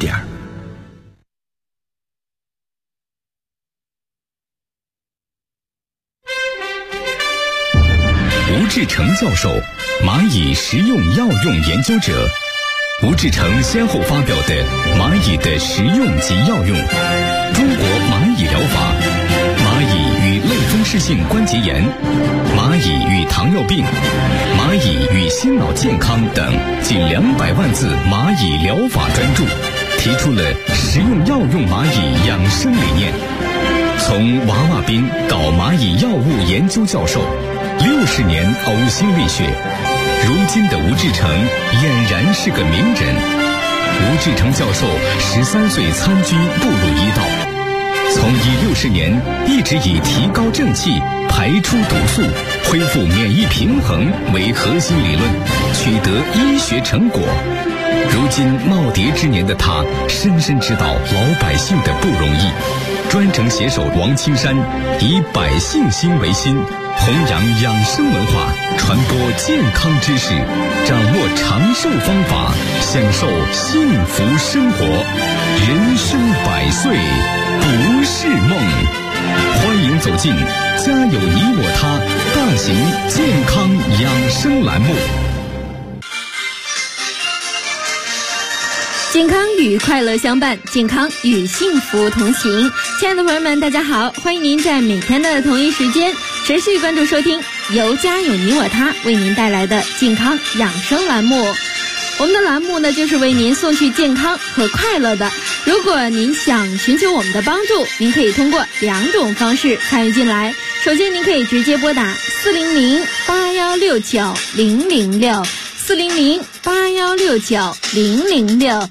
点。吴志成教授，蚂蚁食用药用研究者。吴志成先后发表的《蚂蚁的食用及药用》、《中国蚂蚁疗法》、《蚂蚁与类风湿性关节炎》、《蚂蚁与糖尿病》、《蚂蚁与心脑健康》等近200万字蚂蚁疗法专著，提出了食用药用蚂蚁养生理念。从娃娃兵到蚂蚁药物研究教授，60年呕心沥血，如今的吴志成俨然是个名人。吴志成教授13岁参军步入医道，从医60年一直以提高正气、排出毒素、恢复免疫平衡为核心理论，取得医学成果。如今耄耋之年的他，深深知道老百姓的不容易。专程携手王青山，以百姓心为心，弘扬养生文化，传播健康知识，掌握长寿方法，享受幸福生活。人生100岁不是梦。欢迎走进家有你我他大型健康养生栏目。 健康与快乐相伴，健康与幸福同行。亲爱的朋友们，大家好，欢迎您在每天的同一时间持续关注收听由家有你我他为您带来的健康养生栏目。我们的栏目呢，就是为您送去健康和快乐的。如果您想寻求我们的帮助，您可以通过2种方式参与进来。首先，您可以直接拨打400-8169-006 400-8169-006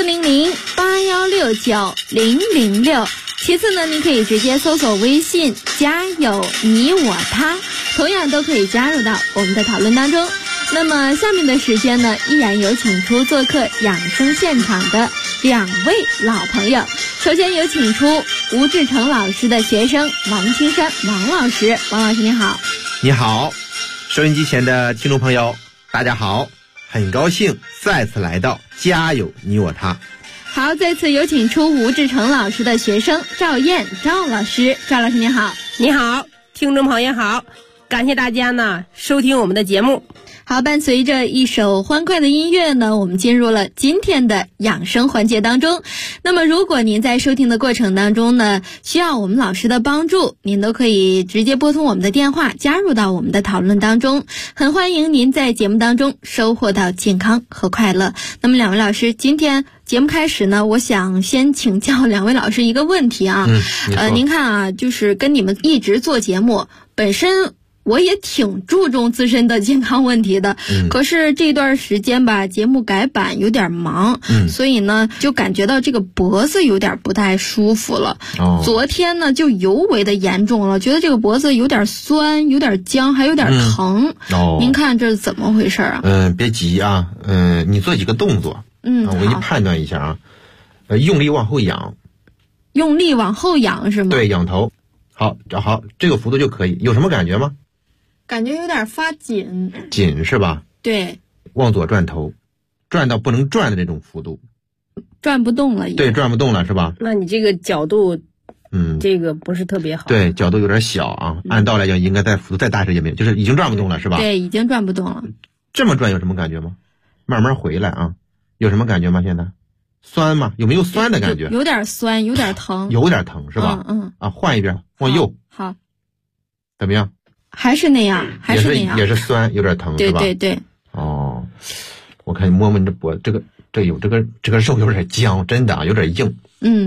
400-8169-006。其次呢，您可以直接搜索微信家有你我他，同样都可以加入到我们的讨论当中。那么下面的时间呢，依然有请出做客养生现场的2位老朋友。首先有请出吴志成老师的学生王青山王老师。王老师你好。 你好，收音机前的听众朋友大家好，很高兴再次来到家有你我他。 好，再次有请出吴志成老师的学生赵燕赵老师。赵老师你好。 你好，听众朋友好，感谢大家呢收听我们的节目。 好，伴随着一首欢快的音乐呢，我们进入了今天的养生环节当中。那么如果您在收听的过程当中呢，需要我们老师的帮助，您都可以直接拨通我们的电话，加入到我们的讨论当中。很欢迎您在节目当中收获到健康和快乐。那么2位老师，今天节目开始呢，我想先请教2位老师一个问题啊。您看啊，就是跟你们一直做节目，本身我也挺注重自身的健康问题的，可是这段时间吧，节目改版有点忙，所以呢，就感觉到这个脖子有点不太舒服了。昨天呢，就尤为的严重了，觉得这个脖子有点酸，有点僵，还有点疼。您看这是怎么回事啊？ 别急啊，你做几个动作，我给你判断一下啊。用力往后仰。 用力往后仰是吗？ 对，仰头。好，这个幅度就可以。有什么感觉吗？ 感觉有点发紧。 紧是吧？ 对。 往左转头，转到不能转的这种幅度。 转不动了。 对，转不动了是吧？ 那你这个角度，这个不是特别好。 对，角度有点小啊。按道来讲，应该在幅度再大一些没有，就是已经转不动了是吧？ 对，已经转不动了。 这么转有什么感觉吗？慢慢回来啊。有什么感觉吗？现在酸吗？有没有酸的感觉？ 有点酸，有点疼。 有点疼是吧？换一边，往右。好。怎么样？ 还是那样， 也是酸，有点疼，是吧？ 对对对。 我看你摸摸你这脖，这个肉有点僵，真的有点硬。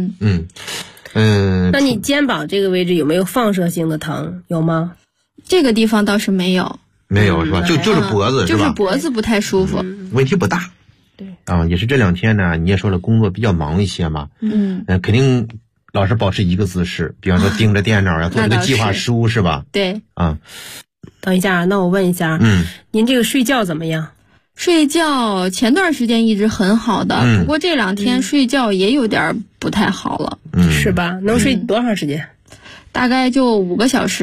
那你肩膀这个位置有没有放射性的疼？有吗？ 这个地方倒是没有。 没有是吧？就是脖子是吧？ 就是脖子不太舒服。 问题不大。 对。 也是这2天呢，你也说了工作比较忙一些嘛。肯定老是保持一个姿势，比方说盯着电脑呀，做这个计划书是吧？ 对。 等一下，那我问一下，您这个睡觉怎么样？ 睡觉前段时间一直很好的，不过这2天睡觉也有点不太好了。 是吧？能睡多长时间？ 大概就5个小时吧。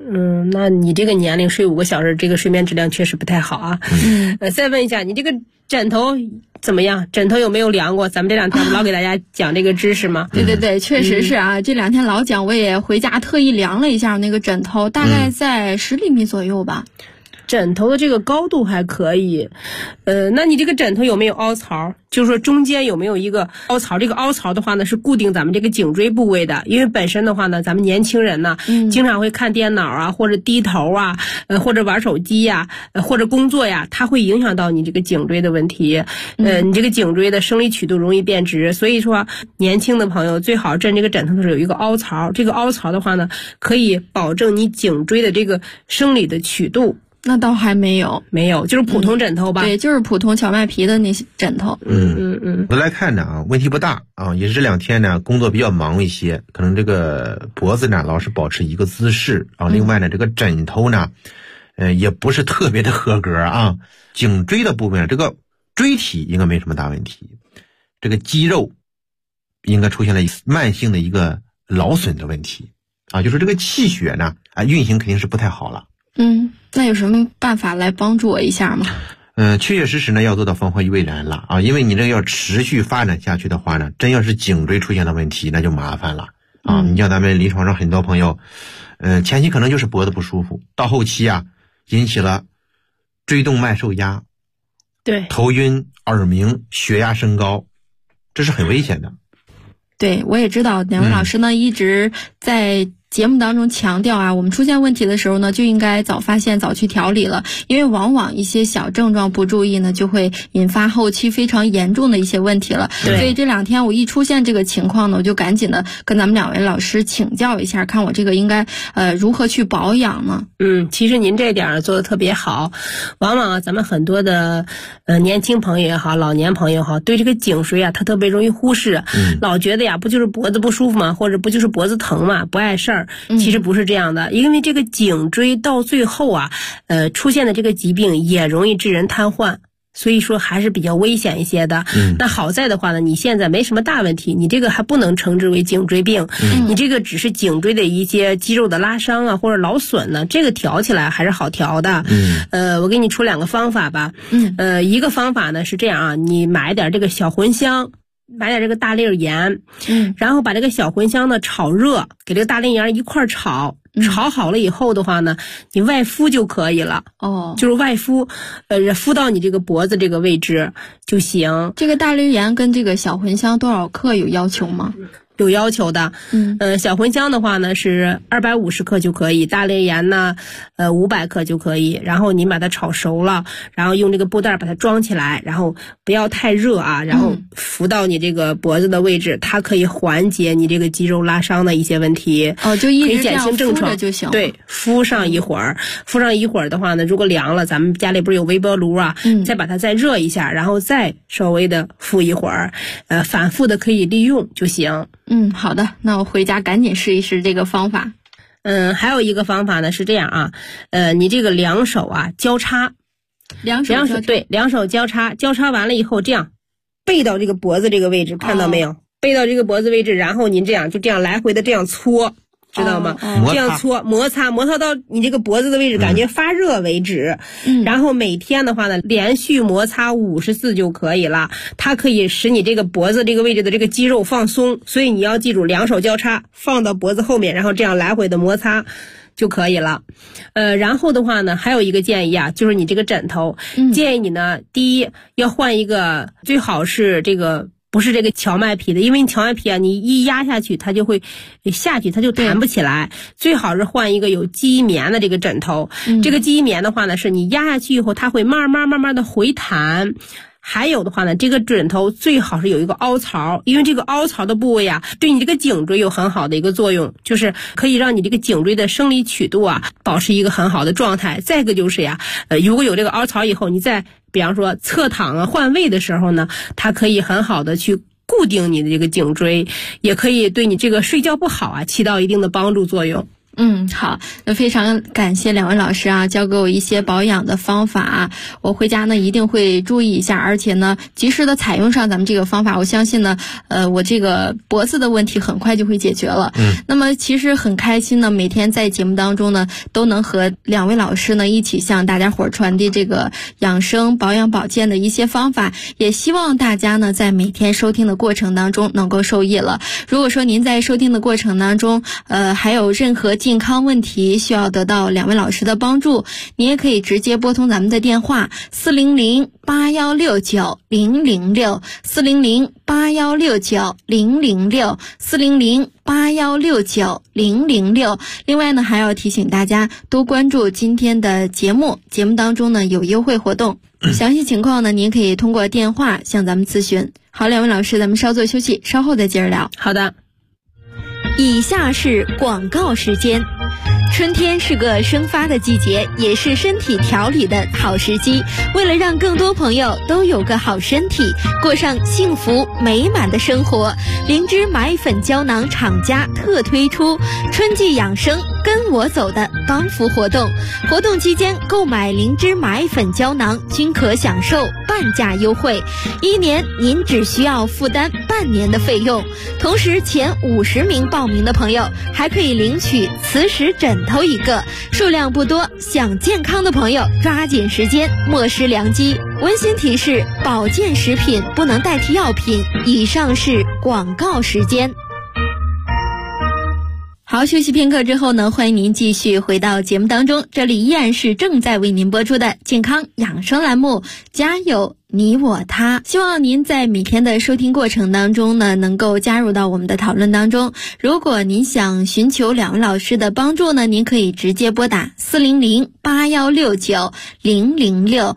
那你这个年龄睡5个小时，这个睡眠质量确实不太好啊。再问一下，你这个枕头怎么样？枕头有没有量过？咱们这2天老给大家讲这个知识吗？ 对，确实是啊。这2天老讲，我也回家特意量了一下那个枕头，大概在10厘米左右吧。 枕头的这个高度还可以，那你这个枕头有没有凹槽？就是说中间有没有一个凹槽？这个凹槽的话呢，是固定咱们这个颈椎部位的。因为本身的话呢，咱们年轻人呢，经常会看电脑啊，或者低头啊，或者玩手机呀，或者工作呀，它会影响到你这个颈椎的问题。你这个颈椎的生理曲度容易变直，所以说年轻的朋友最好枕这个枕头的时候有一个凹槽。这个凹槽的话呢，可以保证你颈椎的这个生理的曲度。 那倒还没有， 就是普通枕头吧？ 对，就是普通荞麦皮的那些枕头。 我来看呢问题不大啊，也是这2天呢工作比较忙一些，可能这个脖子呢老是保持一个姿势啊。另外呢，这个枕头呢，也不是特别的合格啊。颈椎的部分，这个椎体应该没什么大问题，这个肌肉应该出现了慢性的一个劳损的问题啊，就是这个气血呢运行肯定是不太好了。 那有什么办法来帮助我一下吗？ 确确实实呢要做到防患于未然了啊，因为你这个要持续发展下去的话呢，真要是颈椎出现了问题，那就麻烦了啊。你像咱们临床上很多朋友，前期可能就是脖子不舒服，到后期啊引起了椎动脉受压， 对， 头晕、耳鸣、血压升高，这是很危险的。 对，我也知道两位老师呢一直在节目当中强调啊，我们出现问题的时候呢，就应该早发现早去调理了，因为往往一些小症状不注意呢，就会引发后期非常严重的一些问题了。所以这2天我一出现这个情况呢，我就赶紧的跟咱们2位老师请教一下，看我这个应该如何去保养呢？ 其实您这点做的特别好。往往咱们很多的年轻朋友也好，老年朋友也好，对这个颈椎啊，他特别容易忽视，老觉得呀，不就是脖子不舒服吗？或者不就是脖子疼吗？不碍事儿。其实不是这样的，因为这个颈椎到最后啊，出现的这个疾病也容易致人瘫痪，所以说还是比较危险一些的。那好在的话呢，你现在没什么大问题，你这个还不能称之为颈椎病，你这个只是颈椎的一些肌肉的拉伤啊或者劳损呢，这个调起来还是好调的。我给你出2个方法吧。一个方法呢是这样啊，你买点这个小茴香，买点这个大粒盐，然后把这个小茴香呢炒热，给这个大粒盐一块炒，炒好了以后的话呢，你外敷就可以了。就是外敷，敷到你这个脖子这个位置就行。 这个大粒盐跟这个小茴香多少克有要求吗？ 有要求的。小茴香的话呢是250克就可以，大粒盐呢500克就可以。然后你把它炒熟了，然后用这个布袋把它装起来，然后不要太热啊，然后敷到你这个脖子的位置，它可以缓解你这个肌肉拉伤的一些问题。 就一直可以减轻症状就行。 对，敷上一会儿的话呢，如果凉了，咱们家里不是有微波炉啊，再把它再热一下，然后再稍微的敷一会儿，反复的可以利用就行。 好的，那我回家赶紧试一试这个方法。 还有一个方法呢是这样啊，你这个2手啊交叉，两手交叉，交叉完了以后这样背到这个脖子这个位置，看到没有？背到这个脖子位置，然后您这样就这样来回的这样搓。知道吗？这样搓摩擦到你这个脖子的位置感觉发热为止。然后每天的话呢，连续摩擦50次就可以了。它可以使你这个脖子这个位置的这个肌肉放松，所以你要记住2手交叉放到脖子后面，然后这样来回的摩擦就可以了。然后的话呢，还有一个建议啊，就是你这个枕头，建议你呢，第一要换一个，最好是这个不是这个荞麦皮的，因为你荞麦皮啊，你一压下去它就会下去，它就弹不起来。最好是换一个有记忆棉的这个枕头。这个记忆棉的话呢，是你压下去以后，它会慢慢的回弹。还有的话呢，这个枕头最好是有一个凹槽，因为这个凹槽的部位啊，对你这个颈椎有很好的一个作用，就是可以让你这个颈椎的生理曲度啊保持一个很好的状态。再一个就是呀，如果有这个凹槽以后，你在比方说侧躺啊换位的时候呢，它可以很好的去固定你的这个颈椎，也可以对你这个睡觉不好啊起到一定的帮助作用。 好，那非常感谢两位老师啊，教给我一些保养的方法，我回家呢一定会注意一下，而且呢及时的采用上咱们这个方法，我相信呢我这个脖子的问题很快就会解决了。那么其实很开心呢，每天在节目当中呢都能和两位老师呢一起向大家伙传递这个养生保养保健的一些方法，也希望大家呢在每天收听的过程当中能够受益了。如果说您在收听的过程当中还有任何健康问题需要得到两位老师的帮助，你也可以直接拨通咱们的电话400-8169-006 400-8169-006 400-8169-006。另外呢还要提醒大家多关注今天的节目当中呢有优惠活动，详细情况呢您可以通过电话向咱们咨询。好，两位老师咱们稍作休息，稍后再接着聊。 好的。 以下是广告时间。春天是个生发的季节，也是身体调理的好时机。为了让更多朋友都有个好身体，过上幸福美满的生活，灵芝买粉胶囊厂家特推出春季养生跟我走的帮扶活动。活动期间购买灵芝买粉胶囊均可享受半价优惠，1年您只需要负担半年的费用。同时前50名报名的朋友还可以领取磁石枕头1个，数量不多，想健康的朋友抓紧时间，莫失良机。温馨提示：保健食品不能代替药品。以上是广告时间。好，休息片刻之后呢，欢迎您继续回到节目当中，这里依然是正在为您播出的健康养生栏目，家有你我他。希望您在每天的收听过程当中呢，能够加入到我们的讨论当中。如果您想寻求两位老师的帮助呢，您可以直接拨打400-8169-006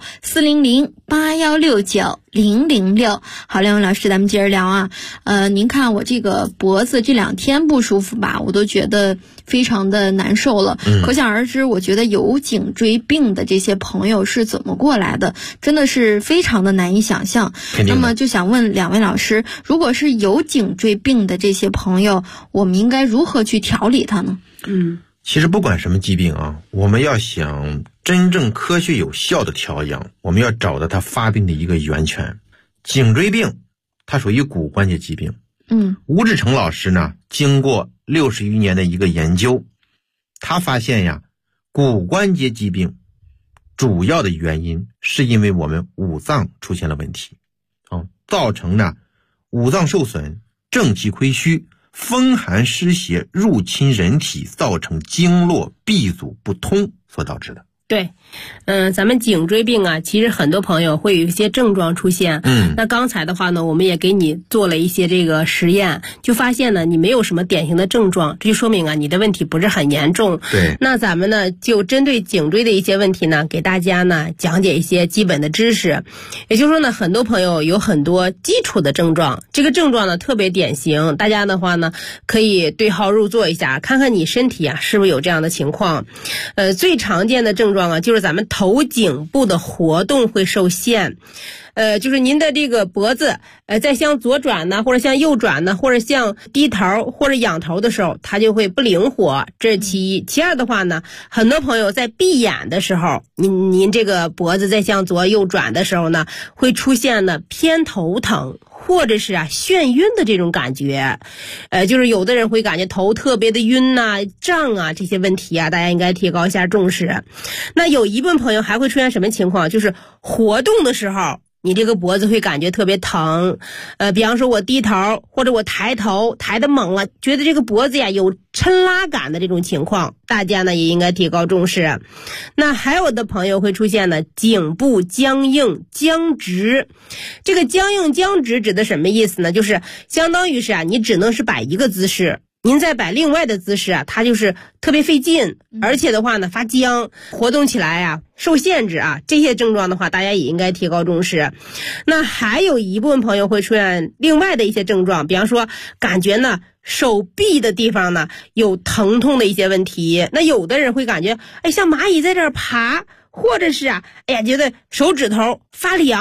400-8169-006。好，两位老师咱们接着聊啊。您看我这个脖子这2天不舒服吧，我都觉得非常的难受了。可想而知，我觉得有颈椎病的这些朋友是怎么过来的，真的是非常的难以想象。那么就想问两位老师，如果是有颈椎病的这些朋友，我们应该如何去调理它呢？ 其实不管什么疾病啊，我们要想真正科学有效的调养，我们要找到它发病的一个源泉。颈椎病它属于骨关节疾病。吴志成老师呢，经过60余年的一个研究，他发现呀，骨关节疾病主要的原因是因为我们五脏出现了问题，造成呢五脏受损、正气亏虚、风寒湿邪入侵人体，造成经络闭阻不通所导致的。 对，咱们颈椎病啊，其实很多朋友会有一些症状出现。那刚才的话呢，我们也给你做了一些这个实验，就发现呢，你没有什么典型的症状，这就说明啊，你的问题不是很严重。 对， 那咱们呢，就针对颈椎的一些问题呢，给大家呢讲解一些基本的知识。也就是说呢，很多朋友有很多基础的症状，这个症状呢特别典型，大家的话呢可以对号入座一下，看看你身体啊是不是有这样的情况。最常见的症状啊，就是咱们头颈部的活动会受限。就是您的这个脖子，在向左转呢，或者向右转呢，或者向低头或者仰头的时候，它就会不灵活，这是其一。其二的话呢，很多朋友在闭眼的时候，您这个脖子在向左右转的时候呢，会出现呢偏头疼，或者是眩晕的这种感觉。就是有的人会感觉头特别的晕呐、胀啊，这些问题啊，大家应该提高一下重视。那有一部分朋友还会出现什么情况？就是活动的时候，你这个脖子会感觉特别疼，比方说我低头或者我抬头抬得猛了，觉得这个脖子呀有抻拉感的这种情况，大家呢也应该提高重视。那还有的朋友会出现呢颈部僵硬僵直，这个僵硬僵直指的什么意思呢？就是相当于是你只能是摆一个姿势，您再摆另外的姿势它就是特别费劲，而且的话呢发僵，活动起来受限制这些症状的话，大家也应该提高重视。那还有一部分朋友会出现另外的一些症状，比方说感觉呢手臂的地方呢有疼痛的一些问题。那有的人会感觉像蚂蚁在这儿爬，或者是觉得手指头发凉，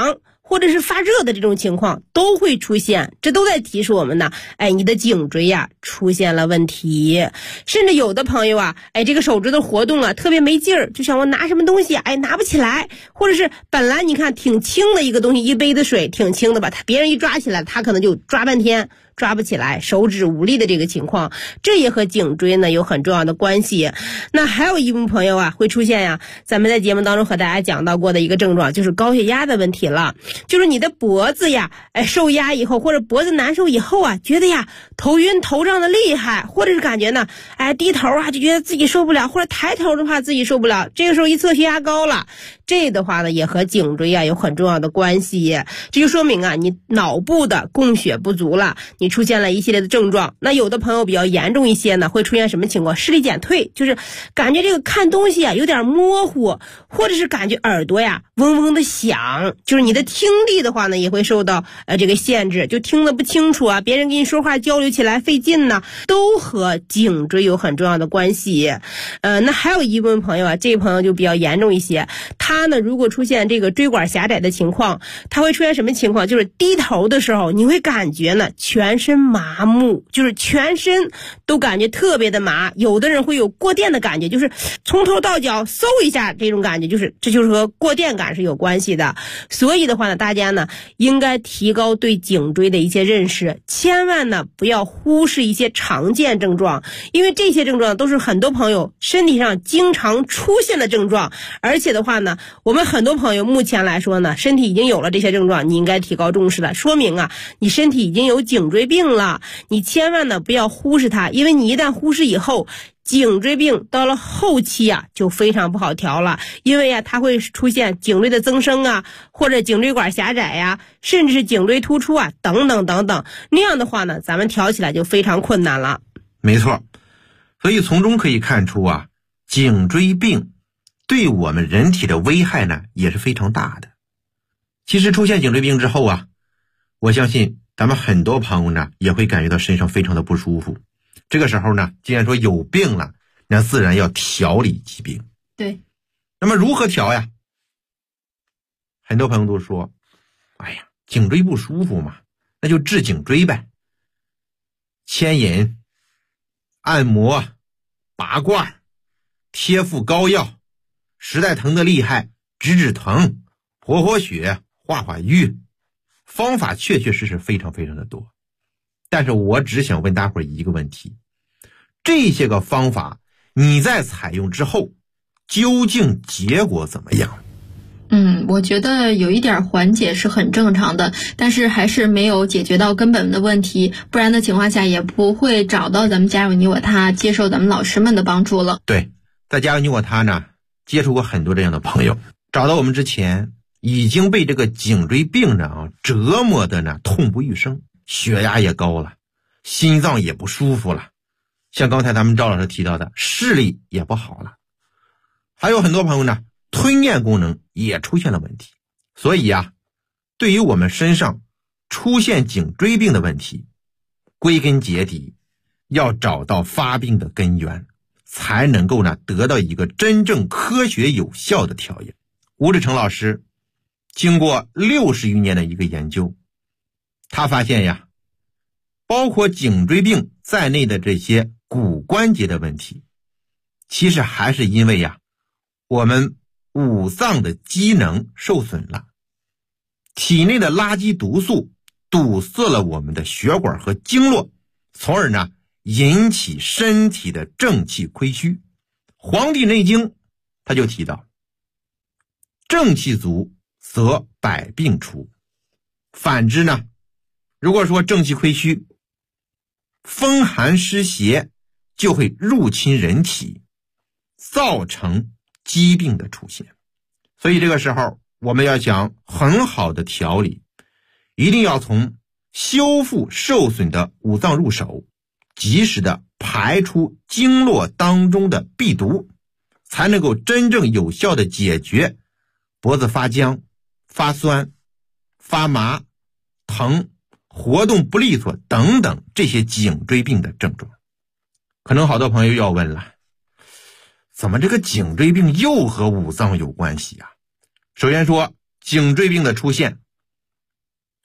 或者是发热的这种情况都会出现，这都在提示我们呢，你的颈椎呀出现了问题。甚至有的朋友啊，这个手指头活动啊特别没劲儿，就像我拿什么东西拿不起来，或者是本来你看挺轻的一个东西，一杯子水挺轻的吧，别人一抓起来他可能就抓半天抓不起来，手指无力的这个情况，这也和颈椎呢有很重要的关系。那还有一部分朋友啊会出现呀，咱们在节目当中和大家讲到过的一个症状，就是高血压的问题了。就是你的脖子呀受压以后，或者脖子难受以后啊，觉得呀头晕头胀的厉害，或者是感觉呢低头啊就觉得自己受不了，或者抬头的话自己受不了，这个时候一测血压高了，这的话呢也和颈椎啊有很重要的关系。这就说明啊你脑部的供血不足了，你出现了一系列的症状。那有的朋友比较严重一些呢，会出现什么情况？视力减退，就是感觉这个看东西啊有点模糊，或者是感觉耳朵呀嗡嗡的响，就是你的听力的话呢也会受到这个限制，就听得不清楚啊，别人跟你说话交流起来费劲呢，都和颈椎有很重要的关系。那还有一部分朋友啊，这位朋友就比较严重一些，他呢如果出现这个椎管狭窄的情况，他会出现什么情况？就是低头的时候你会感觉呢全身麻木，就是全身都感觉特别的麻，有的人会有过电的感觉，就是从头到脚嗖一下这种感觉，这就是和过电感是有关系的。所以的话呢，大家呢应该提高对颈椎的一些认识，千万呢不要忽视一些常见症状，因为这些症状都是很多朋友身体上经常出现的症状。而且的话呢，我们很多朋友目前来说呢，身体已经有了这些症状，你应该提高重视了，说明啊你身体已经有颈椎病了，你千万呢不要忽视它，因为你一旦忽视以后，颈椎病到了后期啊就非常不好调了，因为它会出现颈椎的增生啊，或者颈椎管狭窄呀，甚至是颈椎突出啊等等等等，那样的话呢咱们调起来就非常困难了。 没错，所以从中可以看出啊，颈椎病对我们人体的危害呢也是非常大的。其实出现颈椎病之后啊，我相信咱们很多朋友呢也会感觉到身上非常的不舒服。这个时候呢，既然说有病了，那自然要调理疾病。 对。 那么如何调呀？很多朋友都说，颈椎不舒服嘛，那就治颈椎呗。牵引、按摩、拔罐、贴敷膏药，实在疼得厉害，止疼、活血、化瘀，方法确实非常非常的多。但是我只想问大伙儿一个问题，这些个方法你在采用之后究竟结果怎么样？ 我觉得有一点缓解是很正常的，但是还是没有解决到根本的问题，不然的情况下也不会找到咱们家有你我他，接受咱们老师们的帮助了。 对，在家有你我他呢接触过很多这样的朋友，找到我们之前已经被这个颈椎病呢折磨的呢痛不欲生，血压也高了，心脏也不舒服了，像刚才咱们赵老师提到的，视力也不好了，还有很多朋友呢吞咽功能也出现了问题。所以啊，对于我们身上出现颈椎病的问题，归根结底要找到发病的根源，才能够呢得到一个真正科学有效的调养。吴志成老师经过60余年的一个研究，他发现呀，包括颈椎病在内的这些骨关节的问题，其实还是因为呀，我们五脏的机能受损了，体内的垃圾毒素堵塞了我们的血管和经络，从而呢引起身体的正气亏虚。黄帝内经他就提到，正气足则百病除。反之呢，如果说正气亏虚，风寒湿邪就会入侵人体，造成疾病的出现。所以这个时候我们要想很好的调理，一定要从修复受损的五脏入手，及时的排出经络当中的弊毒，才能够真正有效的解决脖子发僵、发酸、发麻、疼、活动不利索等等这些颈椎病的症状。可能好多朋友要问了，怎么这个颈椎病又和五脏有关系啊？首先说，颈椎病的出现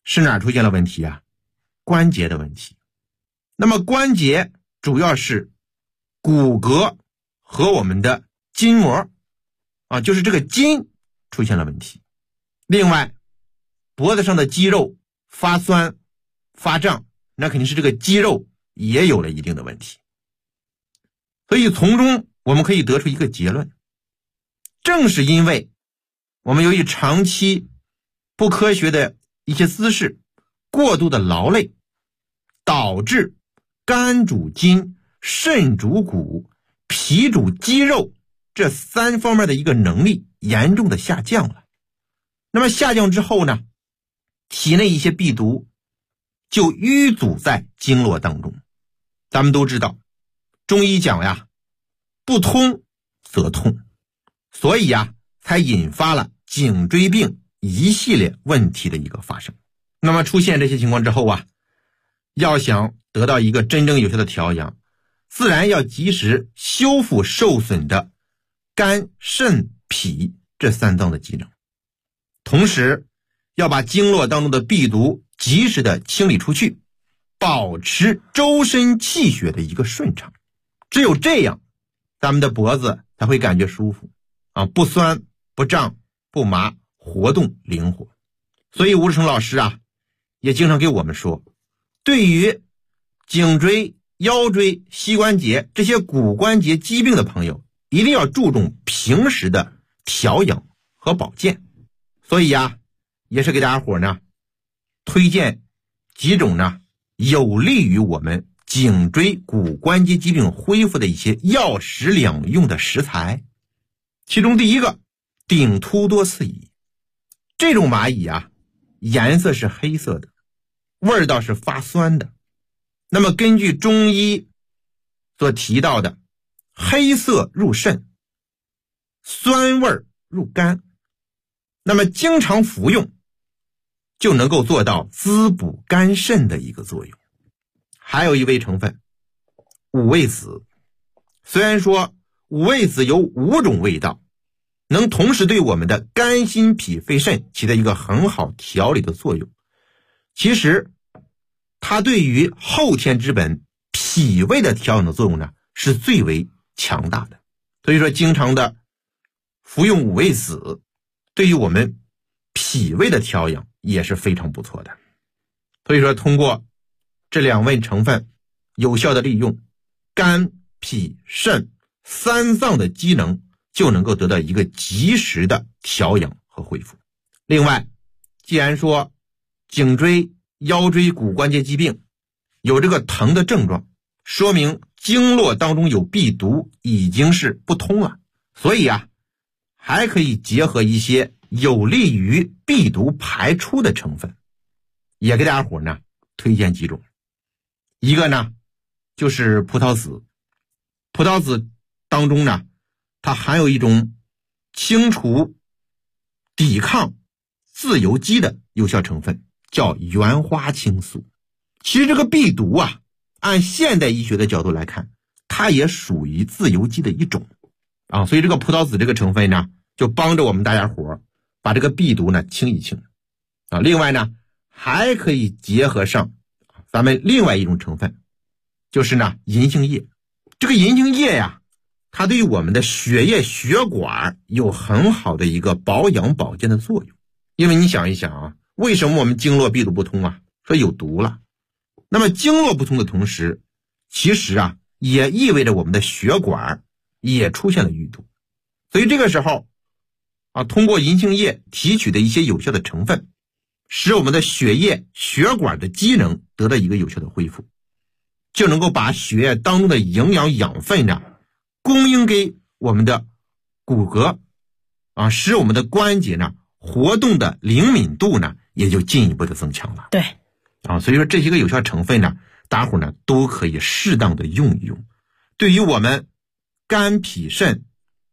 是哪出现了问题啊？关节的问题。那么关节主要是骨骼和我们的筋膜就是这个筋出现了问题。另外脖子上的肌肉发酸发胀，那肯定是这个肌肉也有了一定的问题。所以从中我们可以得出一个结论，正是因为我们由于长期不科学的一些姿势，过度的劳累，导致肝主筋、肾主骨、脾主肌肉这3方面的一个能力严重的下降了。那么下降之后呢，体内一些病毒就淤阻在经络当中。咱们都知道中医讲呀，不通则痛，所以才引发了颈椎病一系列问题的一个发生。那么出现这些情况之后要想得到一个真正有效的调养，自然要及时修复受损的肝、肾、脾这3脏的机能，同时要把经络当中的病毒及时的清理出去，保持周身气血的一个顺畅。只有这样，咱们的脖子才会感觉舒服不酸不胀不麻，活动灵活。所以吴志成老师也经常给我们说，对于颈椎、腰椎、膝关节这些骨关节疾病的朋友，一定要注重平时的调养和保健。所以也是给大家伙呢推荐几种有利于我们颈椎骨关节疾病恢复的一些药食两用的食材。其中第一个，顶突多刺蚁。这种蚂蚁颜色是黑色的，味道是发酸的。那么根据中医所提到的，黑色入肾，酸味入肝，那么经常服用就能够做到滋补肝肾的一个作用。还有一味成分五味子，虽然说五味子有5种味道，能同时对我们的肝心脾肺肾起到一个很好调理的作用，其实它对于后天之本脾胃的调养的作用呢是最为强大的。所以说经常的服用五味子对于我们脾胃的调养也是非常不错的。所以说通过这2味成分有效的利用，肝脾肾3脏的机能就能够得到一个及时的调养和恢复。另外，既然说颈椎、腰椎骨关节疾病有这个疼的症状，说明经络当中有病毒已经是不通了，所以还可以结合一些有利于病毒排出的成分，也给大家伙呢推荐几种。一个呢就是葡萄籽。葡萄籽当中呢，它含有一种清除抵抗自由基的有效成分，叫原花青素。其实这个病毒按现代医学的角度来看，它也属于自由基的一种所以这个葡萄籽这个成分呢，就帮着我们大家伙把这个病毒呢清一清另外呢，还可以结合上咱们另外一种成分，就是呢银杏叶。这个银杏叶它对于我们的血液血管有很好的一个保养保健的作用。因为你想一想为什么我们经络病毒不通说有毒了。那么经络不通的同时，其实也意味着我们的血管也出现了淤堵。所以这个时候通过银杏叶提取的一些有效的成分，使我们的血液血管的机能得到一个有效的恢复，就能够把血液当中的营养养分供应给我们的骨骼使我们的关节活动的灵敏度也就进一步的增强了。 对所以说这些个有效成分大伙都可以适当的用一用，对于我们肝脾肾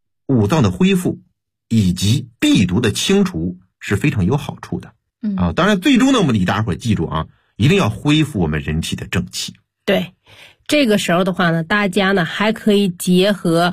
5脏的恢复以及病毒的清除是非常有好处的。当然最终的目的大家伙记住一定要恢复我们人体的正气。 对，这个时候的话呢，大家呢还可以结合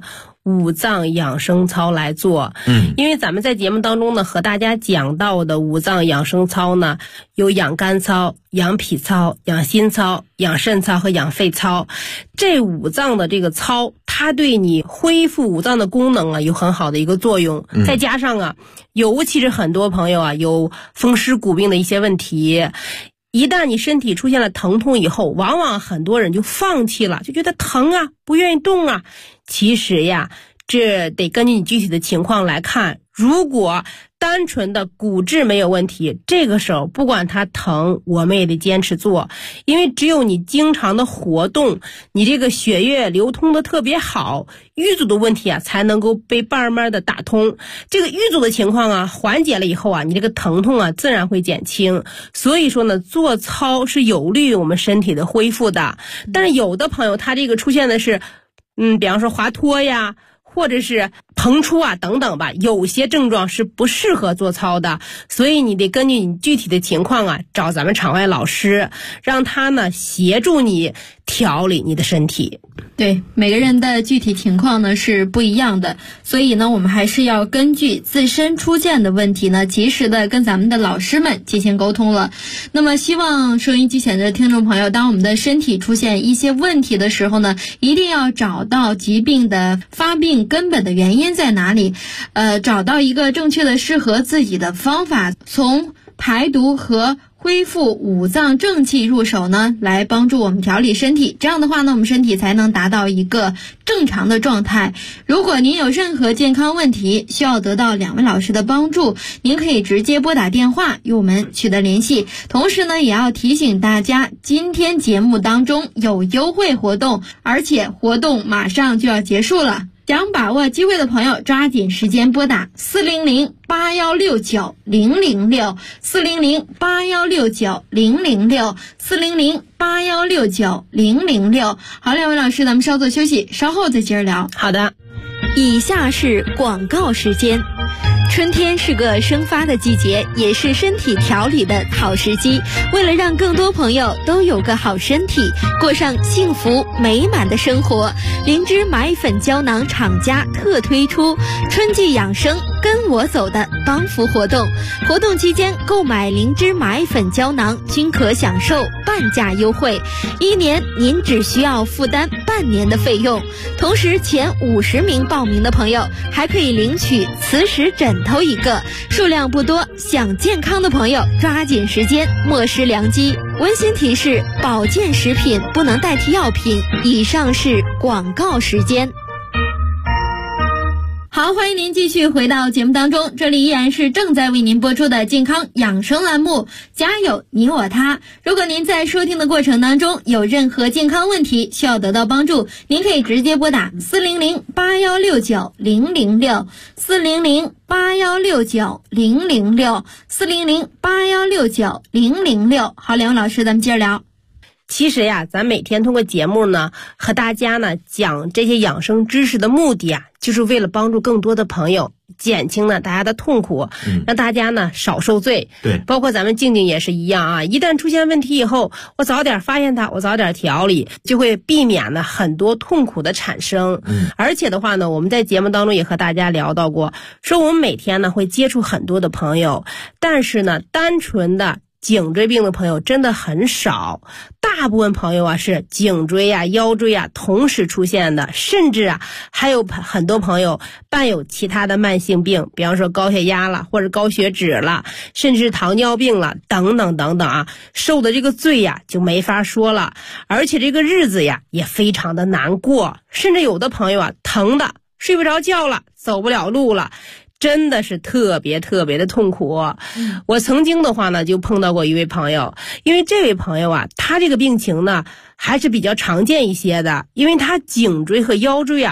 五脏养生操来做。因为咱们在节目当中呢，和大家讲到的五脏养生操呢，有养肝操、养脾操、养心操、养肾操和养肺操。这五脏的这个操，它对你恢复五脏的功能啊，有很好的一个作用。再加上啊，尤其是很多朋友啊，有风湿骨病的一些问题，一旦你身体出现了疼痛以后，往往很多人就放弃了，就觉得疼啊，不愿意动啊。其实呀，这得根据你具体的情况来看。如果单纯的骨质没有问题，这个时候不管它疼，我们也得坚持做。因为只有你经常的活动，你这个血液流通的特别好，瘀阻的问题啊才能够被慢慢的打通。这个瘀阻的情况啊缓解了以后啊，你这个疼痛啊自然会减轻。所以说呢，做操是有利于我们身体的恢复的。但是有的朋友他这个出现的是比方说滑脱呀，或者是膨出啊等等吧，有些症状是不适合做操的，所以你得根据你具体的情况啊，找咱们场外老师，让他呢协助你调理你的身体。 对，每个人的具体情况呢是不一样的，所以呢我们还是要根据自身出现的问题呢，及时的跟咱们的老师们进行沟通了。那么希望收音机前的听众朋友，当我们的身体出现一些问题的时候呢，一定要找到疾病的发病根本的原因在哪里，找到一个正确的适合自己的方法，从排毒和恢复五脏正气入手呢，来帮助我们调理身体。这样的话呢，我们身体才能达到一个正常的状态。如果您有任何健康问题需要得到2位老师的帮助，您可以直接拨打电话与我们取得联系。同时呢，也要提醒大家，今天节目当中有优惠活动，而且活动马上就要结束了。想把握机会的朋友，抓紧时间拨打400-8169-006 400-8169-006 400-8169-006。好，2位老师，咱们稍作休息，稍后再接着聊。 好的。 以下是广告时间。春天是个生发的季节，也是身体调理的好时机。为了让更多朋友都有个好身体，过上幸福美满的生活，灵芝麻衣粉胶囊厂家特推出春季养生跟我走的帮扶活动。活动期间购买灵芝麻衣粉胶囊均可享受半价优惠，1年您只需要负担半年的费用。同时前50名报名的朋友还可以领取磁石枕头1个，数量不多，想健康的朋友抓紧时间，莫失良机。温馨提示：保健食品不能代替药品。以上是广告时间。好，欢迎您继续回到节目当中，这里依然是正在为您播出的健康养生栏目，家有你我他。如果您在收听的过程当中有任何健康问题需要得到帮助，您可以直接拨打400-8169-006 400-8169-006 400-8169-006。好，2位老师，咱们接着聊。 其实呀，咱每天通过节目呢，和大家呢讲这些养生知识的目的啊，就是为了帮助更多的朋友减轻呢大家的痛苦，让大家呢少受罪。 对， 包括咱们静静也是一样啊，一旦出现问题以后，我早点发现它，我早点调理，就会避免呢很多痛苦的产生。而且的话呢，我们在节目当中也和大家聊到过，说我们每天呢会接触很多的朋友，但是呢单纯的颈椎病的朋友真的很少，大部分朋友啊是颈椎啊、腰椎啊同时出现的，甚至啊还有很多朋友伴有其他的慢性病，比方说高血压了，或者高血脂了，甚至糖尿病了，等等等等啊，受的这个罪呀就没法说了，而且这个日子呀也非常的难过，甚至有的朋友啊疼的睡不着觉了，走不了路了。真的是特别特别的痛苦。我曾经的话呢就碰到过一位朋友，因为这位朋友啊他这个病情呢还是比较常见一些的，因为他颈椎和腰椎啊